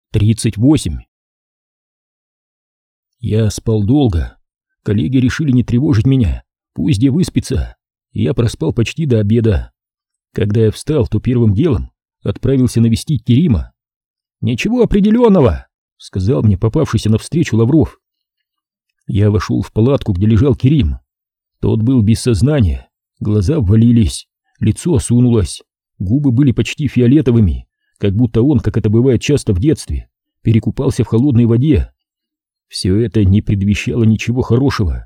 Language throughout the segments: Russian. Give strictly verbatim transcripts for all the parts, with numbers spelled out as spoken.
тридцать восемь. Я спал долго. Коллеги решили не тревожить меня, пусть где выспится, и я проспал почти до обеда. Когда я встал, то первым делом отправился навестить Керима. «Ничего определенного», — сказал мне попавшийся навстречу Лавров. Я вошел в палатку, где лежал Керим. Тот был без сознания, глаза ввалились, лицо осунулось, губы были почти фиолетовыми, как будто он, как это бывает часто в детстве, перекупался в холодной воде. Все это не предвещало ничего хорошего.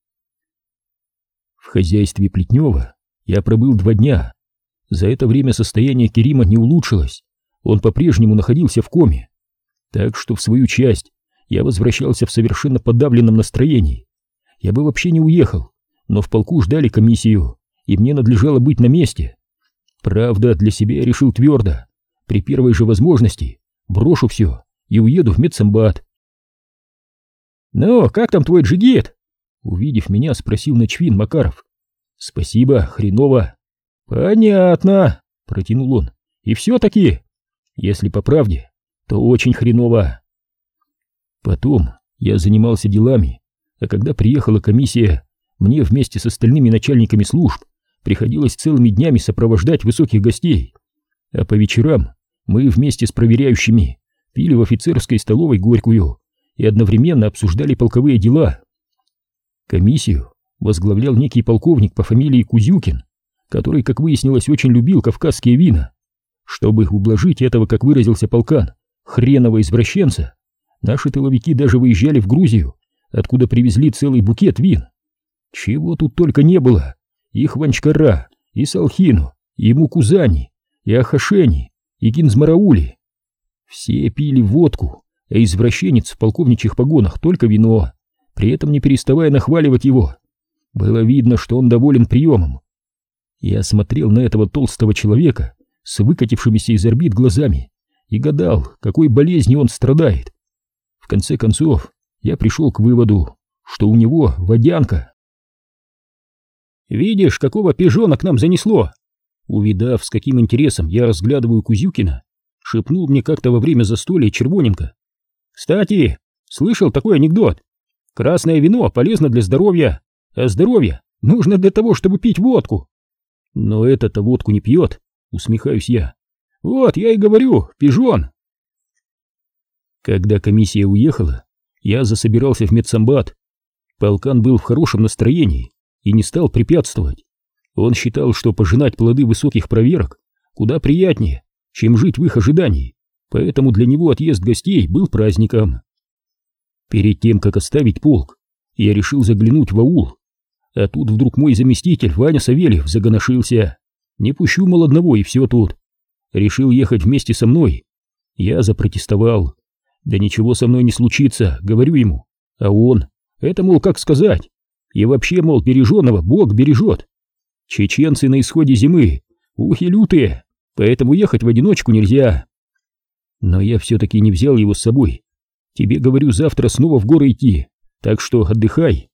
В хозяйстве Плетнева я пробыл два дня. За это время состояние Керима не улучшилось, он по-прежнему находился в коме. Так что в свою часть я возвращался в совершенно подавленном настроении. Я бы вообще не уехал, но в полку ждали комиссию, и мне надлежало быть на месте. Правда, для себя я решил твердо: при первой же возможности брошу все и уеду в медсанбат. «Ну, как там твой джигит?» Увидев меня, спросил начвин Макаров. «Спасибо, хреново». «Понятно», — протянул он. «И все-таки, если по правде, то очень хреново». Потом я занимался делами, а когда приехала комиссия, мне вместе с остальными начальниками служб приходилось целыми днями сопровождать высоких гостей, а по вечерам мы вместе с проверяющими пили в офицерской столовой горькую и одновременно обсуждали полковые дела. Комиссию возглавлял некий полковник по фамилии Кузюкин, который, как выяснилось, очень любил кавказские вина. Чтобы ублажить этого, как выразился полкан, хренового извращенца, наши тыловики даже выезжали в Грузию, откуда привезли целый букет вин. Чего тут только не было: и Хванчкара, и Салхину, и Мукузани, и Ахашени, и Кинзмараули. Все пили водку, а извращенец в полковничьих погонах только вино, при этом не переставая нахваливать его. Было видно, что он доволен приемом. Я смотрел на этого толстого человека с выкатившимися из орбит глазами и гадал, какой болезнью он страдает. В конце концов, я пришел к выводу, что у него водянка. «Видишь, какого пижона к нам занесло?» Увидав, с каким интересом я разглядываю Кузюкина, шепнул мне как-то во время застолья Червоненко. «Кстати, слышал такой анекдот. Красное вино полезно для здоровья, а здоровье нужно для того, чтобы пить водку». «Но это-то водку не пьет», — усмехаюсь я. «Вот, я и говорю, пижон». Когда комиссия уехала, я засобирался в медсанбат. Полкан был в хорошем настроении и не стал препятствовать. Он считал, что пожинать плоды высоких проверок куда приятнее, чем жить в их ожидании, поэтому для него отъезд гостей был праздником. Перед тем, как оставить полк, я решил заглянуть в аул, а тут вдруг мой заместитель Ваня Савельев загоношился. Не пущу, мол, одного, и все тут. Решил ехать вместе со мной. Я запротестовал. Да ничего со мной не случится, говорю ему. А он, это, мол, как сказать? И вообще, мол, береженого Бог бережет. Чеченцы на исходе зимы, ухи лютые, поэтому ехать в одиночку нельзя. Но я все-таки не взял его с собой. Тебе, говорю, завтра снова в горы идти, так что отдыхай.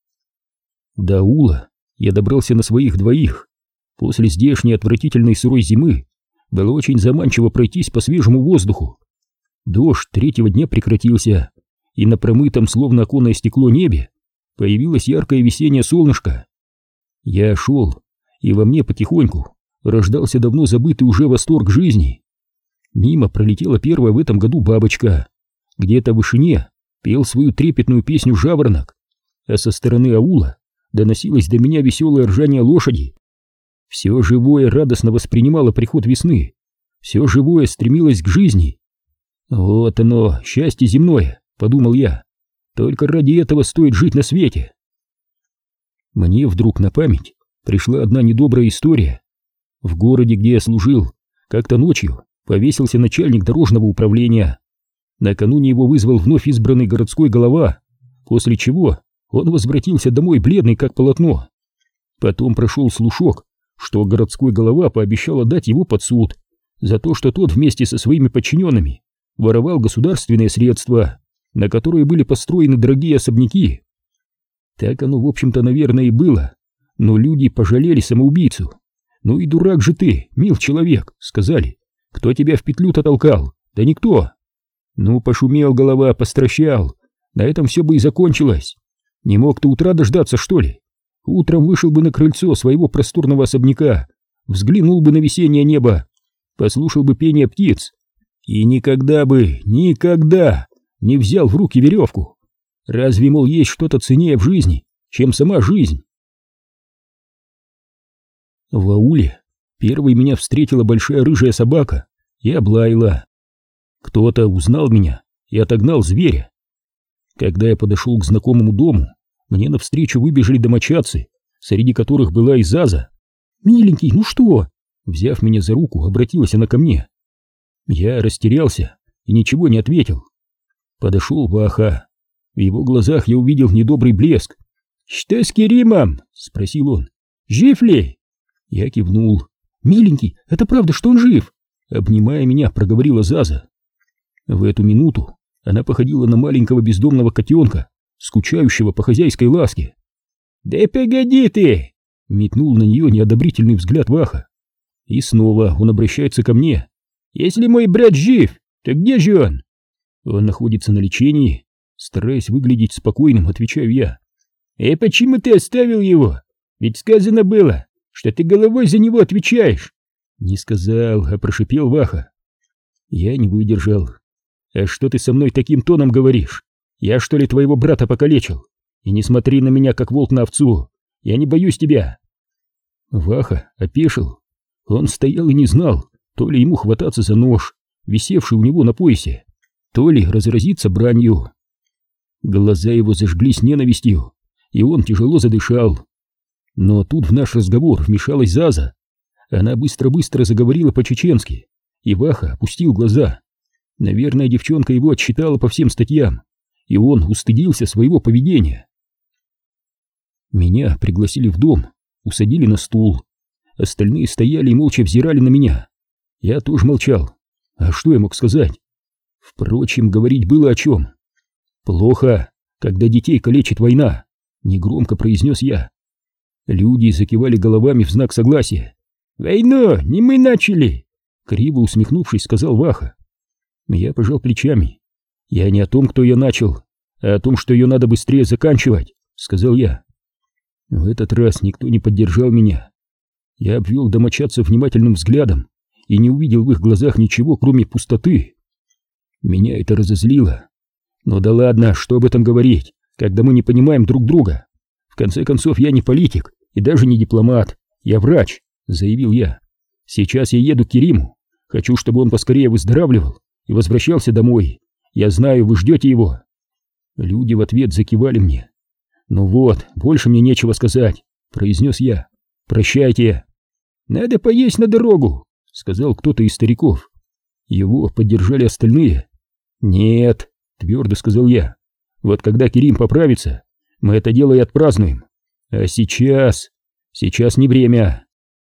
До аула я добрался на своих двоих. После здешней отвратительной сырой зимы было очень заманчиво пройтись по свежему воздуху. Дождь третьего дня прекратился, и на промытом, словно оконное стекло, небе появилось яркое весеннее солнышко. Я шел, и во мне потихоньку рождался давно забытый уже восторг жизни. Мимо пролетела первая в этом году бабочка. Где-то в вышине пел свою трепетную песню жаворонок, а со стороны аула доносилось до меня веселое ржание лошади. Все живое радостно воспринимало приход весны, все живое стремилось к жизни. Вот оно, счастье земное, подумал я, только ради этого стоит жить на свете. Мне вдруг на память пришла одна недобрая история. В городе, где я служил, как-то ночью повесился начальник дорожного управления. Накануне его вызвал вновь избранный городской голова, после чего он возвратился домой бледный как полотно. Потом прошел слушок, что городской голова пообещал отдать его под суд за то, что тот вместе со своими подчиненными воровал государственные средства, на которые были построены дорогие особняки. Так оно, в общем-то, наверное, и было, но люди пожалели самоубийцу. «Ну и дурак же ты, мил человек», — сказали. «Кто тебя в петлю-то толкал? Да никто». Ну, пошумел голова, постращал. На этом все бы и закончилось. Не мог ты утра дождаться, что ли? Утром вышел бы на крыльцо своего просторного особняка, взглянул бы на весеннее небо, послушал бы пение птиц и никогда бы, никогда не взял в руки веревку. Разве, мол, есть что-то ценнее в жизни, чем сама жизнь? В ауле первой меня встретила большая рыжая собака и облаяла. Кто-то узнал меня и отогнал зверя. Когда я подошел к знакомому дому, мне навстречу выбежали домочадцы, среди которых была и Заза. «Миленький, ну что?» Взяв меня за руку, обратилась она ко мне. Я растерялся и ничего не ответил. Подошел Ваха. В его глазах я увидел недобрый блеск. «Что с Керимом?» — спросил он. «Жив ли?» Я кивнул. «Миленький, это правда, что он жив?» Обнимая меня, проговорила Заза. В эту минуту она походила на маленького бездомного котенка, скучающего по хозяйской ласке. «Да погоди ты!» — метнул на нее неодобрительный взгляд Ваха. И снова он обращается ко мне. «Если мой брат жив, то где же он?» «Он находится на лечении», — стараясь выглядеть спокойным, отвечаю я. «И почему ты оставил его? Ведь сказано было, что ты головой за него отвечаешь». «Не сказал, а прошипел Ваха». Я не выдержал. «А что ты со мной таким тоном говоришь? Я что ли твоего брата покалечил? И не смотри на меня, как волк на овцу. Я не боюсь тебя». Ваха опешил. Он стоял и не знал, то ли ему хвататься за нож, висевший у него на поясе, то ли разразиться бранью. Глаза его зажглись ненавистью, и он тяжело задышал. Но тут в наш разговор вмешалась Заза. Она быстро-быстро заговорила по-чеченски, и Ваха опустил глаза. Наверное, девчонка его отчитала по всем статьям, и он устыдился своего поведения. Меня пригласили в дом, усадили на стул. Остальные стояли и молча взирали на меня. Я тоже молчал. А что я мог сказать? Впрочем, говорить было о чем. «Плохо, когда детей калечит война», — негромко произнес я. Люди закивали головами в знак согласия. «Войну не мы начали!» — криво усмехнувшись, сказал Ваха. Я пожал плечами. «Я не о том, кто ее начал, а о том, что ее надо быстрее заканчивать», — сказал я. В этот раз никто не поддержал меня. Я обвел домочадцев внимательным взглядом и не увидел в их глазах ничего, кроме пустоты. Меня это разозлило. Но да ладно, что об этом говорить, когда мы не понимаем друг друга. В конце концов, я не политик и даже не дипломат, я врач, заявил я. Сейчас я еду к Кериму, хочу, чтобы он поскорее выздоравливал и возвращался домой. Я знаю, вы ждете его. Люди в ответ закивали мне. Ну вот, больше мне нечего сказать, произнес я. Прощайте. Надо поесть на дорогу, сказал кто-то из стариков. Его поддержали остальные. Нет, твердо сказал я. Вот когда Керим поправится, мы это дело и отпразднуем. А сейчас... Сейчас не время.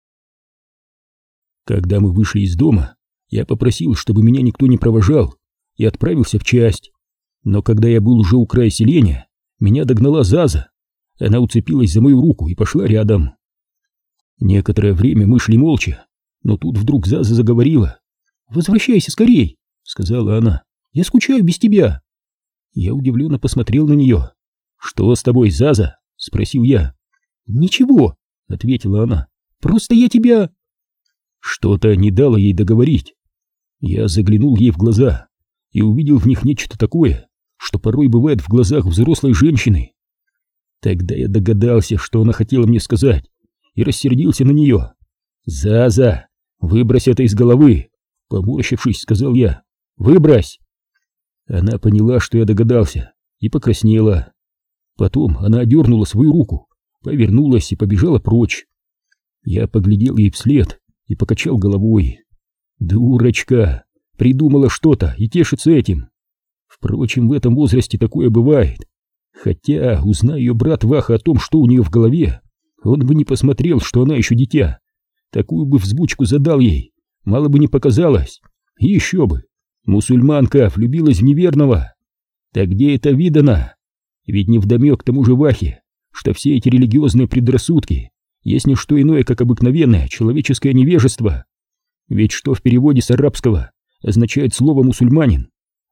Когда мы вышли из дома, я попросил, чтобы меня никто не провожал, и отправился в часть. Но когда я был уже у края селения, меня догнала Заза. Она уцепилась за мою руку и пошла рядом. Некоторое время мы шли молча, но тут вдруг Заза заговорила. «Возвращайся скорей», — сказала она. «Я скучаю без тебя». Я удивленно посмотрел на нее. «Что с тобой, Заза?» — спросил я. «Ничего», — ответила она. «Просто я тебя...» Что-то не дало ей договорить. Я заглянул ей в глаза и увидел в них нечто такое, что порой бывает в глазах взрослой женщины. Тогда я догадался, что она хотела мне сказать, и рассердился на нее. «Заза, выбрось это из головы!» — поморщившись, сказал я. «Выбрось!» Она поняла, что я догадался, и покраснела. Потом она одернула свою руку, повернулась и побежала прочь. Я поглядел ей вслед и покачал головой. Дурочка! Придумала что-то и тешится этим. Впрочем, в этом возрасте такое бывает. Хотя, узнай ее брат Ваха о том, что у нее в голове, он бы не посмотрел, что она еще дитя. Такую бы взбучку задал ей, мало бы не показалось. И еще бы, мусульманка влюбилась в неверного. Так где это видано? Ведь невдомек тому же Вахе, что все эти религиозные предрассудки есть не что иное, как обыкновенное человеческое невежество. Ведь что в переводе с арабского означает слово «мусульманин»?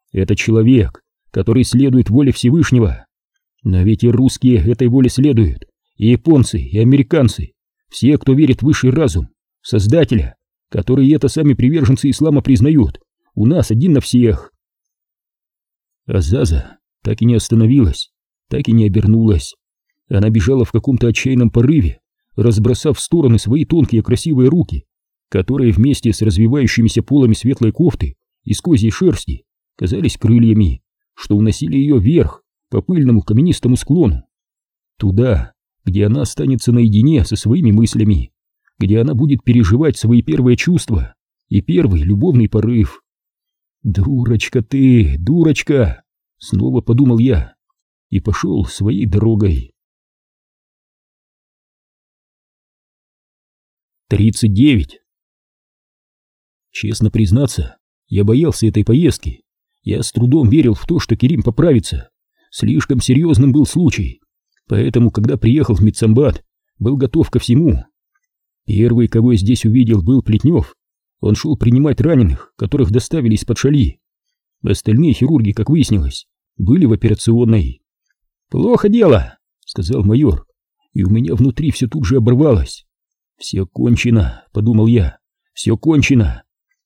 Это человек, который следует воле Всевышнего. Но ведь и русские этой воле следуют, и японцы, и американцы, все, кто верит в высший разум, в Создателя, которые это сами приверженцы ислама признают. У нас один на всех. А Заза так и не остановилась, так и не обернулась. Она бежала в каком-то отчаянном порыве, разбросав в стороны свои тонкие красивые руки, которые вместе с развивающимися полами светлой кофты из козьей шерсти казались крыльями, что уносили ее вверх по пыльному каменистому склону. Туда, где она останется наедине со своими мыслями, где она будет переживать свои первые чувства и первый любовный порыв. «Дурочка ты, дурочка!» — снова подумал я и пошел своей дорогой. тридцать девять. Честно признаться, я боялся этой поездки. Я с трудом верил в то, что Керим поправится. Слишком серьезным был случай. Поэтому, когда приехал в Медсамбат, был готов ко всему. Первый, кого я здесь увидел, был Плетнев. Он шел принимать раненых, которых доставили из-под Шали. Остальные хирурги, как выяснилось, были в операционной. «Плохо дело», — сказал майор, и у меня внутри все тут же оборвалось. «Все кончено», — подумал я, — «все кончено».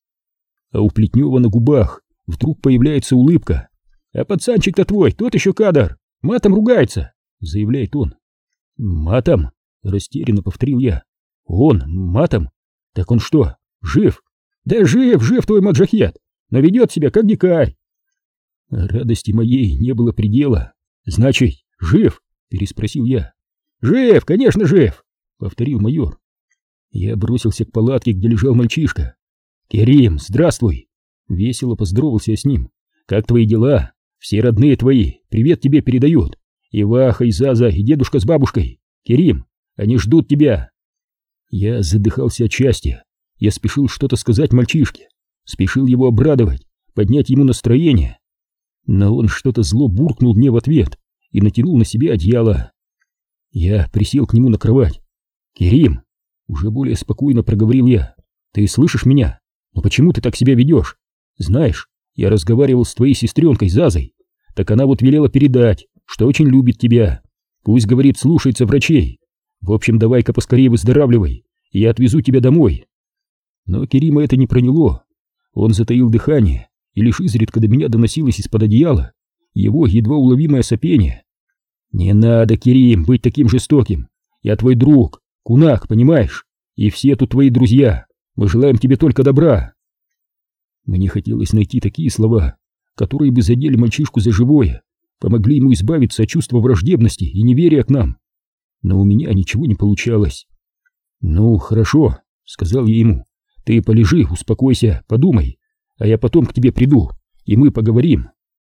А у Плетнева на губах вдруг появляется улыбка. «А пацанчик-то твой, тот еще кадр, матом ругается», — заявляет он. «Матом?» — растерянно повторил я. «Он матом? Так он что, жив?» «Да жив, жив твой маджахет, но ведет себя как дикарь». Радости моей не было предела. «Значит, жив?» — переспросил я. «Жив, конечно, жив», — повторил майор. Я бросился к палатке, где лежал мальчишка. «Керим, здравствуй!» Весело поздоровался я с ним. «Как твои дела? Все родные твои привет тебе передают. И Ваха, и Заза, и дедушка с бабушкой. Керим, они ждут тебя!» Я задыхался от счастья. Я спешил что-то сказать мальчишке, спешил его обрадовать, поднять ему настроение. Но он что-то зло буркнул мне в ответ и натянул на себя одеяло. Я присел к нему на кровать. «Керим!» Уже более спокойно проговорил я. «Ты слышишь меня? Но почему ты так себя ведешь? Знаешь, я разговаривал с твоей сестренкой Зазой. Так она вот велела передать, что очень любит тебя. Пусть, говорит, слушается врачей. В общем, давай-ка поскорее выздоравливай, и я отвезу тебя домой». Но Керима это не проняло. Он затаил дыхание, и лишь изредка до меня доносилось из-под одеяла его едва уловимое сопение. «Не надо, Керим, быть таким жестоким. Я твой друг, кунак, понимаешь? И все тут твои друзья. Мы желаем тебе только добра». Мне хотелось найти такие слова, которые бы задели мальчишку за живое, помогли ему избавиться от чувства враждебности и неверия к нам. Но у меня ничего не получалось. «Ну, хорошо», — сказал я ему. «Ты полежи, успокойся, подумай, а я потом к тебе приду, и мы поговорим».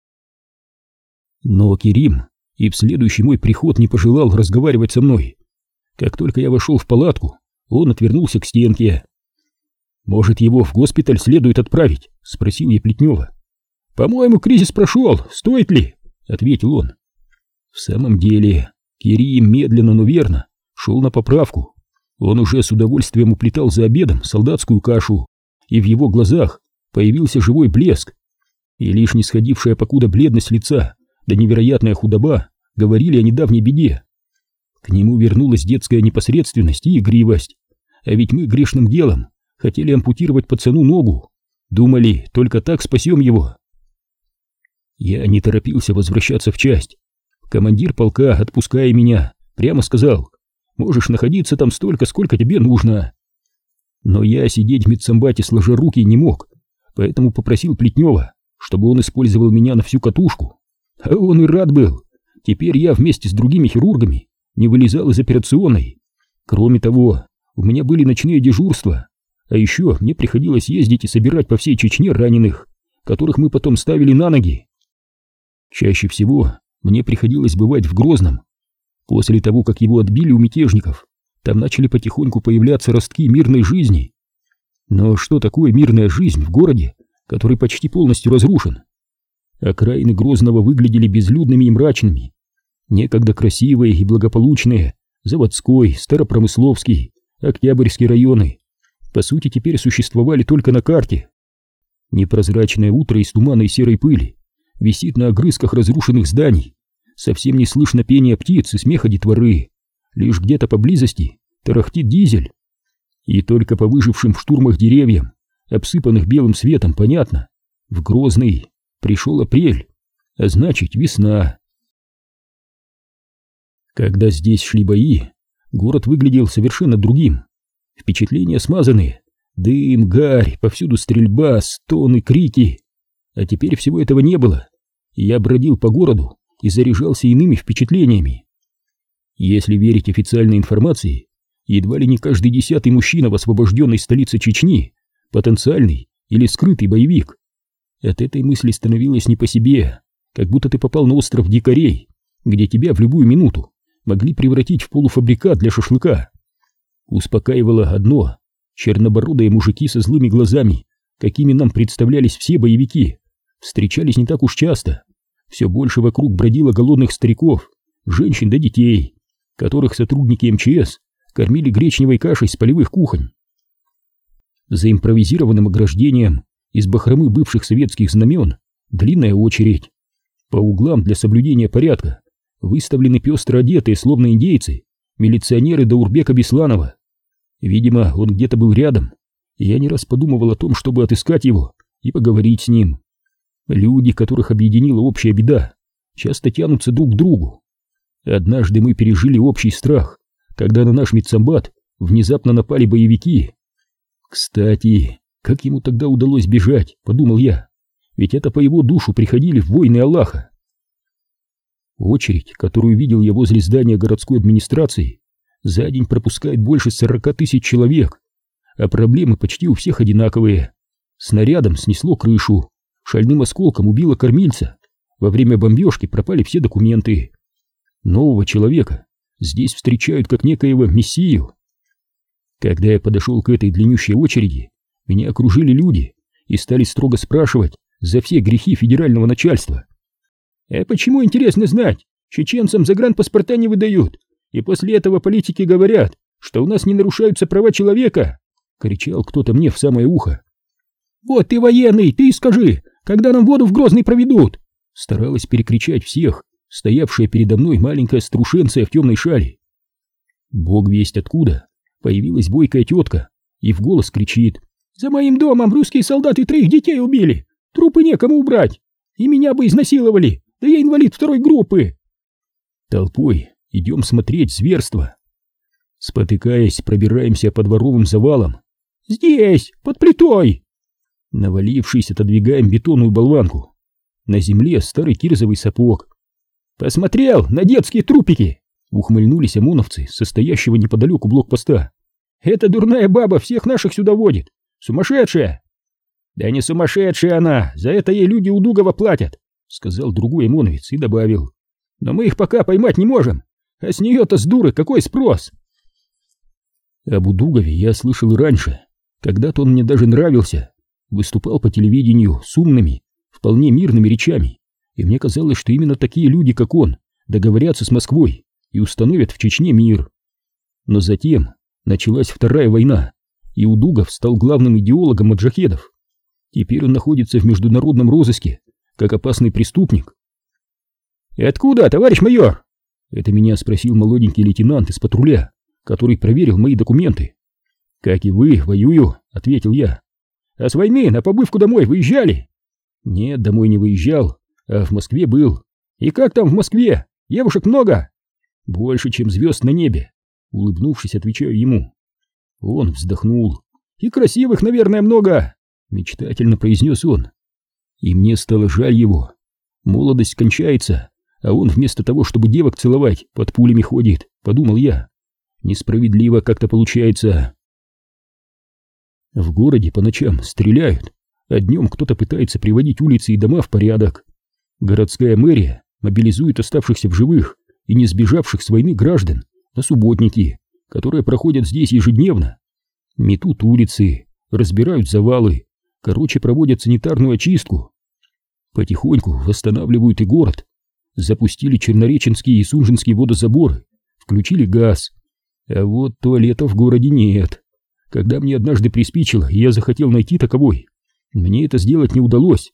Но Керим и в следующий мой приход не пожелал разговаривать со мной. Как только я вошел в палатку, он отвернулся к стенке. «Может, его в госпиталь следует отправить?» — спросил я Плетнева. «По-моему, кризис прошел, стоит ли?» — ответил он. В самом деле, Керим медленно, но верно шел на поправку. Он уже с удовольствием уплетал за обедом солдатскую кашу, и в его глазах появился живой блеск. И лишь не сходившая покуда бледность лица да невероятная худоба говорили о недавней беде. К нему вернулась детская непосредственность и игривость. А ведь мы грешным делом хотели ампутировать пацану ногу. Думали, только так спасем его. Я не торопился возвращаться в часть. Командир полка, отпуская меня, прямо сказал: «Можешь находиться там столько, сколько тебе нужно». Но я сидеть в медсамбате сложа руки не мог, поэтому попросил Плетнева, чтобы он использовал меня на всю катушку. А он и рад был. Теперь я вместе с другими хирургами не вылезал из операционной. Кроме того, у меня были ночные дежурства, а еще мне приходилось ездить и собирать по всей Чечне раненых, которых мы потом ставили на ноги. Чаще всего мне приходилось бывать в Грозном. После того, как его отбили у мятежников, там начали потихоньку появляться ростки мирной жизни. Но что такое мирная жизнь в городе, который почти полностью разрушен? Окраины Грозного выглядели безлюдными и мрачными. Некогда красивые и благополучные Заводской, Старопромысловский, Октябрьский районы по сути теперь существовали только на карте. Непрозрачное утро из тумана и серой пыли висит на огрызках разрушенных зданий. Совсем не слышно пения птиц и смеха детворы. Лишь где-то поблизости тарахтит дизель. И только по выжившим в штурмах деревьям, обсыпанных белым светом, понятно: в Грозный пришел апрель, а значит весна. Когда здесь шли бои, город выглядел совершенно другим. Впечатления смазанные: дым, гарь, повсюду стрельба, стоны, крики. А теперь всего этого не было. Я бродил по городу и заряжался иными впечатлениями. Если верить официальной информации, едва ли не каждый десятый мужчина в освобожденной столице Чечни — потенциальный или скрытый боевик. От этой мысли становилось не по себе, как будто ты попал на остров дикарей, где тебя в любую минуту могли превратить в полуфабрикат для шашлыка. Успокаивало одно: чернобородые мужики со злыми глазами, какими нам представлялись все боевики, встречались не так уж часто. Все больше вокруг бродило голодных стариков, женщин да детей, которых сотрудники эм че эс кормили гречневой кашей с полевых кухонь. За импровизированным ограждением из бахромы бывших советских знамен длинная очередь. По углам для соблюдения порядка выставлены пестро одетые, словно индейцы, милиционеры Даурбека Бесланова. Видимо, он где-то был рядом, и я не раз подумывал о том, чтобы отыскать его и поговорить с ним. Люди, которых объединила общая беда, часто тянутся друг к другу. Однажды мы пережили общий страх, когда на наш медсамбат внезапно напали боевики. Кстати, как ему тогда удалось бежать, подумал я, ведь это по его душу приходили воины Аллаха. Очередь, которую видел я возле здания городской администрации, за день пропускает больше сорока тысяч человек, а проблемы почти у всех одинаковые. Снарядом снесло крышу, шальным осколком убило кормильца, во время бомбежки пропали все документы. Нового человека здесь встречают как некоего мессию. Когда я подошел к этой длиннющей очереди, меня окружили люди и стали строго спрашивать за все грехи федерального начальства. «А почему, интересно знать, чеченцам загранпаспорта не выдают, и после этого политики говорят, что у нас не нарушаются права человека?» — кричал кто-то мне в самое ухо. «Вот ты военный, ты скажи, когда нам воду в Грозный проведут?» Старалась перекричать всех стоявшая передо мной маленькая старушенция в темной шали. Бог весть откуда появилась бойкая тетка и в голос кричит: «За моим домом русские солдаты троих детей убили, трупы некому убрать, и меня бы изнасиловали, да я инвалид второй группы!» Толпой идем смотреть зверство. Спотыкаясь, пробираемся по дворовым завалам. «Здесь, под плитой!» Навалившись, отодвигаем бетонную болванку. На земле старый кирзовый сапог. «Посмотрел на детские трупики!» — ухмыльнулись ОМОНовцы, состоящего неподалеку блокпоста. «Эта дурная баба всех наших сюда водит! Сумасшедшая!» «Да не сумасшедшая она! За это ей люди у Дугова платят!» — сказал другой ОМОНовец и добавил. «Но мы их пока поймать не можем! А с нее-то, с дуры, какой спрос?» Об Удугове я слышал и раньше. Когда-то он мне даже нравился. Выступал по телевидению с умными, вполне мирными речами. И мне казалось, что именно такие люди, как он, договорятся с Москвой и установят в Чечне мир. Но затем началась Вторая война, и Удугов стал главным идеологом маджахедов. Теперь он находится в международном розыске, как опасный преступник. «И откуда, товарищ майор?» Это меня спросил молоденький лейтенант из патруля, который проверил мои документы. «Как и вы, воюю», — ответил я. «А с войны на побывку домой выезжали?» «Нет, домой не выезжал, а в Москве был». «И как там в Москве? Девушек много?» «Больше, чем звезд на небе», — улыбнувшись, отвечаю ему. Он вздохнул. «И красивых, наверное, много», — мечтательно произнес он. И мне стало жаль его. Молодость кончается, а он вместо того, чтобы девок целовать, под пулями ходит, подумал я. Несправедливо как-то получается. В городе по ночам стреляют, а днем кто-то пытается приводить улицы и дома в порядок. Городская мэрия мобилизует оставшихся в живых и не сбежавших с войны граждан на субботники, которые проходят здесь ежедневно. Метут улицы, разбирают завалы, короче, проводят санитарную очистку. Потихоньку восстанавливают и город. Запустили чернореченские и сунжинские водозаборы, включили газ. А вот туалета в городе нет. Когда мне однажды приспичило, и я захотел найти таковой, мне это сделать не удалось.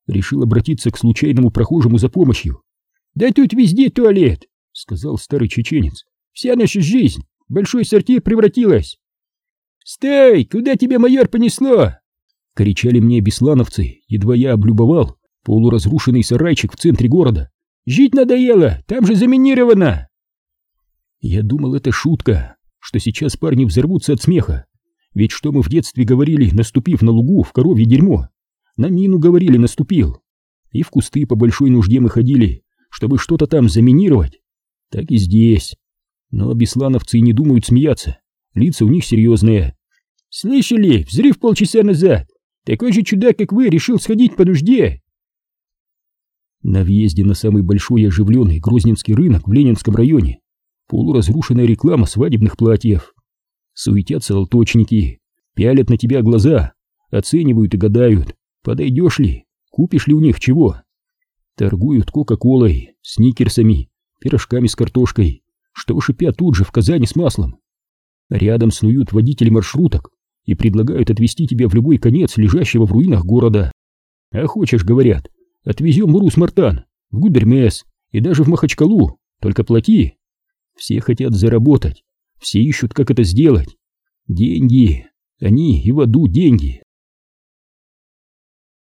Решил обратиться к случайному прохожему за помощью. «Да тут везде туалет», — сказал старый чеченец. «Вся наша жизнь в большой сортир превратилась». «Стой! Куда тебя, майор, понесло?» — кричали мне беслановцы, едва я облюбовал полуразрушенный сарайчик в центре города. «Жить надоело, там же заминировано!» Я думал, это шутка, что сейчас парни взорвутся от смеха. Ведь что мы в детстве говорили, наступив на лугу в коровье дерьмо? На мину говорили, наступил. И в кусты по большой нужде мы ходили, чтобы что-то там заминировать. Так и здесь. Но беслановцы не думают смеяться, лица у них серьезные. «Слышали? Взрыв полчаса назад! Такой же чудак, как вы, решил сходить по нужде!» На въезде на самый большой и оживленный Грозненский рынок в Ленинском районе полуразрушенная реклама свадебных платьев. Суетятся алточники, пялят на тебя глаза, оценивают и гадают, подойдешь ли, купишь ли у них чего. Торгуют кока-колой, сникерсами, пирожками с картошкой, что шипят тут же в казане с маслом. Рядом снуют водители маршруток и предлагают отвезти тебя в любой конец лежащего в руинах города. А хочешь, говорят, отвезем в Урус-Мартан, в Гудермес и даже в Махачкалу, только плати. Все хотят заработать, все ищут, как это сделать. Деньги, они и в аду деньги.